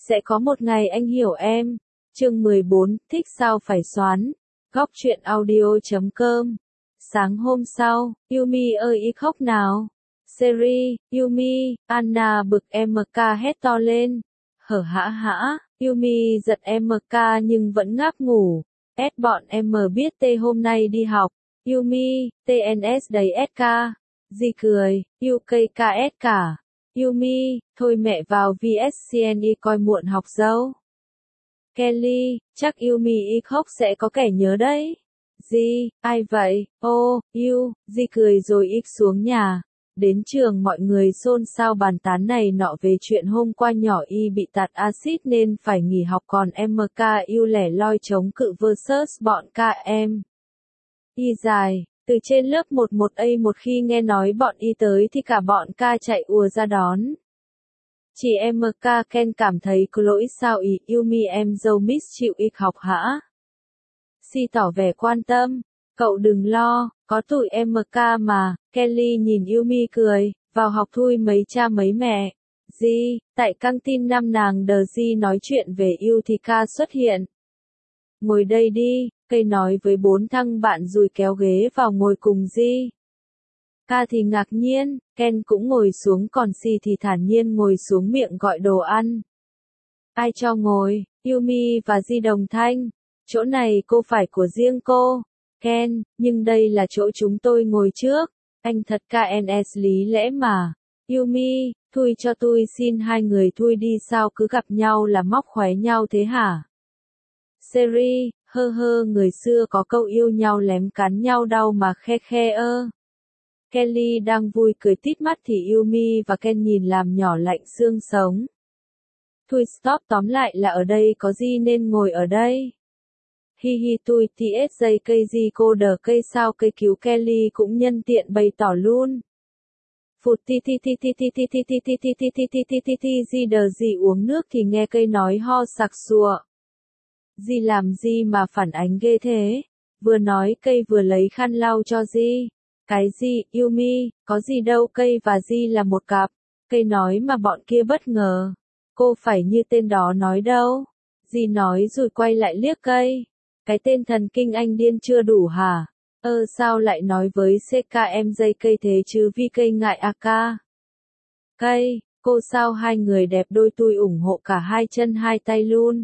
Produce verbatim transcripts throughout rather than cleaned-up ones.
Sẽ có một ngày anh hiểu em. Chương mười bốn, thích sao phải xoắn. Góc truyện audio chấm com. Sáng hôm sau, Yumi ơi ý khóc nào. Seri, Yumi, Anna bực em ca hét to lên. Hở hã hã, Yumi giật em ca nhưng vẫn ngáp ngủ. S bọn em biết T hôm nay đi học. Yumi, tê en ét đầy ét ca. Di cười, u ca ca ét cả. Yumi, thôi mẹ vào vê ét xê en e coi muộn học dâu. Kelly, chắc Yumi y khóc sẽ có kẻ nhớ đấy. Di, ai vậy? Ô, you, Di cười rồi ít xuống nhà. Đến trường mọi người xôn xao bàn tán này nọ về chuyện hôm qua nhỏ y bị tạt axit nên phải nghỉ học, còn em ca yêu lẻ loi chống cự versus bọn ca em. Y dài, từ trên lớp mười một A một khi nghe nói bọn y tới thì cả bọn ca chạy ùa ra đón. Chỉ em ca Ken cảm thấy có lỗi sao ý Yumi em dâu miss chịu y học hả? Si tỏ vẻ quan tâm, cậu đừng lo, có tụi em ca mà. Kelly nhìn Yumi cười, vào học thui mấy cha mấy mẹ. Di, tại căng tin năm nàng đờ Di nói chuyện về yêu thì ca xuất hiện. Ngồi đây đi, cây nói với bốn thằng bạn rồi kéo ghế vào ngồi cùng Di. Ca thì ngạc nhiên, Ken cũng ngồi xuống, còn Si thì thản nhiên ngồi xuống miệng gọi đồ ăn. Ai cho ngồi? Yumi và Di đồng thanh. Chỗ này cô phải của riêng cô. Ken, nhưng đây là chỗ chúng tôi ngồi trước. Anh thật ca en ét lý lẽ mà. Yumi, thui cho tôi xin hai người thui đi, sao cứ gặp nhau là móc khóe nhau thế hả? Seri, hơ hơ, người xưa có câu yêu nhau lém cắn nhau đau mà khe khe ơ. Kelly đang vui cười tít mắt thì Yumi và Ken nhìn làm nhỏ lạnh xương sống. Thui stop, tóm lại là ở đây có gì nên ngồi ở đây. Hi hi tui ts dây cây gì cô đờ cây sao cây cứu Kelly cũng nhân tiện bày tỏ luôn. Phụt ti ti ti ti ti ti ti ti ti ti ti ti ti ti ti ti gì đờ gì uống nước thì nghe cây nói ho sặc sụa. Gì làm gì mà phản ánh ghê thế? Vừa nói cây vừa lấy khăn lau cho Di. Cái gì, Yumi, có gì đâu, cây và Di là một cặp. Cây nói mà bọn kia bất ngờ. Cô phải như tên đó nói đâu. Di nói rồi quay lại liếc cây. Cái tên thần kinh anh điên chưa đủ hả? Ơ sao lại nói với xê ca em dây cây thế chứ, vì cây ngại a ca. Cây, cô sao hai người đẹp đôi, tôi ủng hộ cả hai chân hai tay luôn.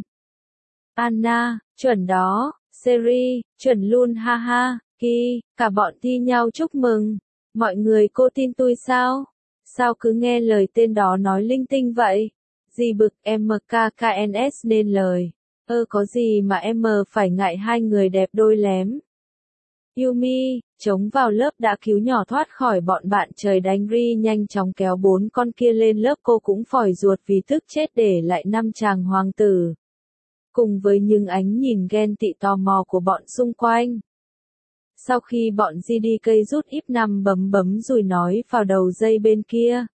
Anna, chuẩn đó. Seri, chuẩn luôn ha ha. Ki, cả bọn thi nhau chúc mừng. Mọi người cô tin tôi sao? Sao cứ nghe lời tên đó nói linh tinh vậy? Di bực em ca ca en ét nên lời. Ơ có gì mà em phải ngại hai người đẹp đôi lém. Yumi, chống vào lớp đã cứu nhỏ thoát khỏi bọn bạn trời đánh, Ri nhanh chóng kéo bốn con kia lên lớp, cô cũng phỏi ruột vì tức chết để lại năm chàng hoàng tử. Cùng với những ánh nhìn ghen tị tò mò của bọn xung quanh. Sau khi bọn Di đi, cây rút íp nằm bấm bấm rồi nói vào đầu dây bên kia.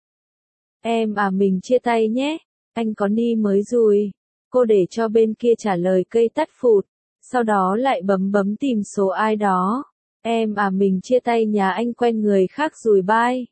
Em à, mình chia tay nhé, anh có ni mới rồi. Cô để cho bên kia trả lời, cây tắt phụt, sau đó lại bấm bấm tìm số ai đó. Em à, mình chia tay nhà anh, quen người khác rồi bye.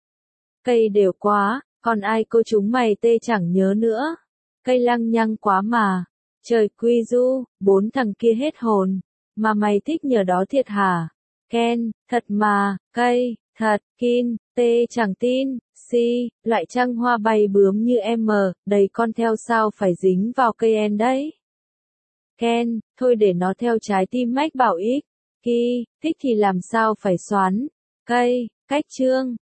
Cây đều quá, còn ai cô chúng mày tê chẳng nhớ nữa. Cây lăng nhăng quá mà. Trời quy du, bốn thằng kia hết hồn. Mà mày thích nhờ đó thiệt hả? Ken, thật mà. Cây, thật. Kin, tê chẳng tin. Si, loại trăng hoa bay bướm như em, đầy con theo sao phải dính vào cây en đấy. Ken, thôi để nó theo trái tim mách bảo ít. Ki, thích thì làm sao phải xoắn. Cây, cách chương.